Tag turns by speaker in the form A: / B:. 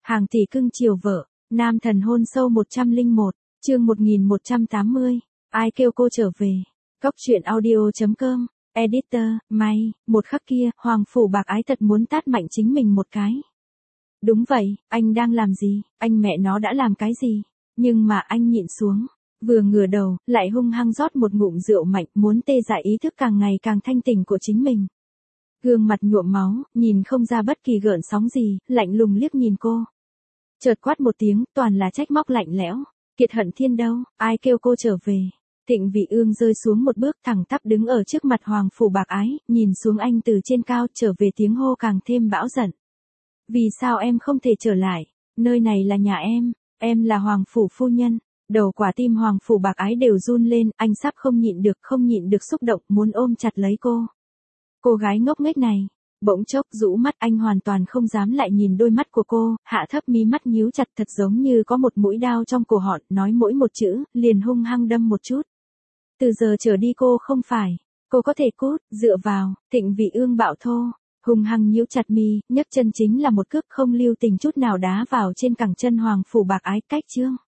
A: Hàng tỷ cưng chiều vợ, nam thần hôn sâu 101, chương 1180, ai kêu cô trở về. Cóc truyện audio.com, editor, may, một khắc kia, Hoàng Phủ Bạc Ái thật muốn tát mạnh chính mình một cái. Đúng vậy, anh đang làm gì, anh mẹ nó đã làm cái gì, nhưng mà anh nhịn xuống, vừa ngửa đầu, lại hung hăng rót một ngụm rượu mạnh muốn tê dại ý thức càng ngày càng thanh tỉnh của chính mình. Gương mặt nhuộm máu, nhìn không ra bất kỳ gợn sóng gì, lạnh lùng liếc nhìn cô. Chợt quát một tiếng, toàn là trách móc lạnh lẽo. Kiệt Hận Thiên đâu, ai kêu cô trở về. Thịnh Vị Ương rơi xuống một bước thẳng tắp đứng ở trước mặt Hoàng Phủ Bạc Ái, nhìn xuống anh từ trên cao trở về tiếng hô càng thêm bão giận. Vì sao em không thể trở lại, nơi này là nhà em là Hoàng Phủ phu nhân. Đầu quả tim Hoàng Phủ Bạc Ái đều run lên, anh sắp không nhịn được xúc động muốn ôm chặt lấy cô. Cô gái ngốc nghếch này, bỗng chốc rũ mắt anh hoàn toàn không dám lại nhìn đôi mắt của cô, hạ thấp mí mắt nhíu chặt thật giống như có một mũi đao trong cổ họng, nói mỗi một chữ, liền hung hăng đâm một chút. Từ giờ trở đi cô không phải, cô có thể cút, dựa vào. Thịnh Vị Ương bạo thô, hung hăng nhíu chặt mi, nhấc chân chính là một cước không lưu tình chút nào đá vào trên cẳng chân Hoàng Phủ Bạc Ái, cách chương.